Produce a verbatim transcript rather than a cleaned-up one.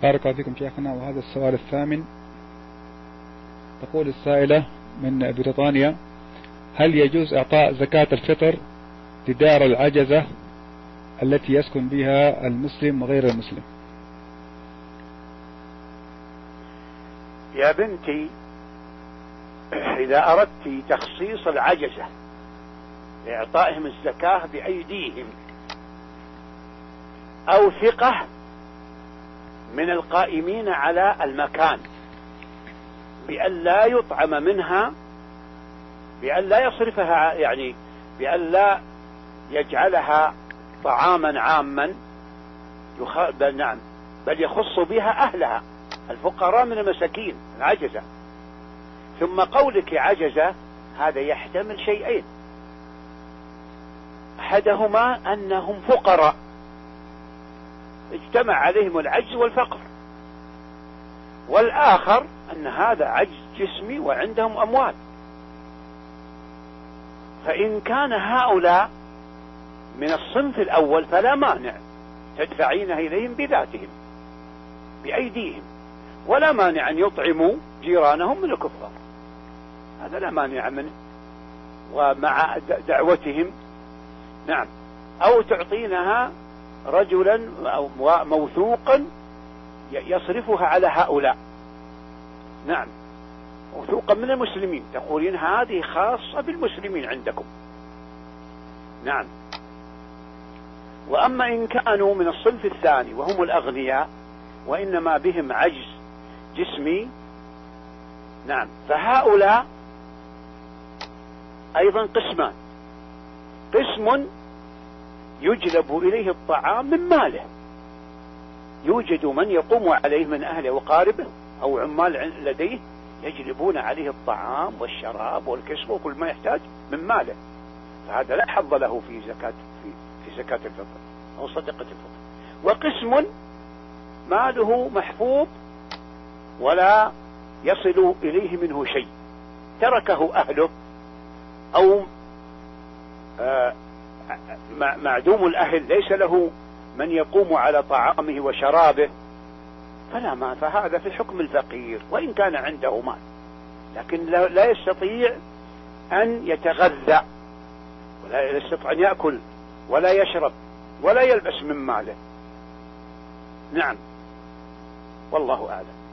بارك الله فيكم شيخنا. وهذا السؤال الثامن، تقول السائلة من بريطانيا: هل يجوز إعطاء زكاة الفطر لدار العجزة التي يسكن بها المسلم وغير المسلم؟ يا بنتي، إذا أردت تخصيص العجزة لإعطائهم الزكاة بأيديهم، أو ثقة من القائمين على المكان بأن لا يطعم منها، بأن لا يصرفها، يعني بأن لا يجعلها طعاما عاما يخ... بل نعم بل يخص بها أهلها الفقراء من المساكين العجزة. ثم قولك عجزة هذا يحتمل شيئين: أحدهما أنهم فقراء اجتمع عليهم العجز والفقر، والآخر أن هذا عجز جسمي وعندهم أموال. فإن كان هؤلاء من الصنف الأول فلا مانع تدفعينها إليهم بذاتهم بأيديهم، ولا مانع أن يطعموا جيرانهم من الكفار، هذا لا مانع منه، ومع دعوتهم. نعم. أو تعطينها رجلا موثوقا يصرفها على هؤلاء، نعم، موثوقا من المسلمين، تقولين هذه خاصة بالمسلمين عندكم، نعم. وأما إن كانوا من الصنف الثاني وهم الأغنياء وإنما بهم عجز جسمي، نعم، فهؤلاء أيضا قسمان: قسم يجلب إليه الطعام من ماله، يوجد من يقوم عليه من أهله وقاربه أو عمال لديه يجلبون عليه الطعام والشراب والكسوة وكل ما يحتاج من ماله، فهذا لا حظ له في زكاة في, في زكاة الفطر أو صدقة الفطر. وقسم ماله محفوظ ولا يصل إليه منه شيء، تركه أهله أو آه معدوم الأهل، ليس له من يقوم على طعامه وشرابه، فلا ما فهذا في حكم الفقير وإن كان عنده مال، لكن لا يستطيع أن يتغذى ولا يستطيع أن يأكل ولا يشرب ولا يلبس من ماله. نعم، والله أعلم.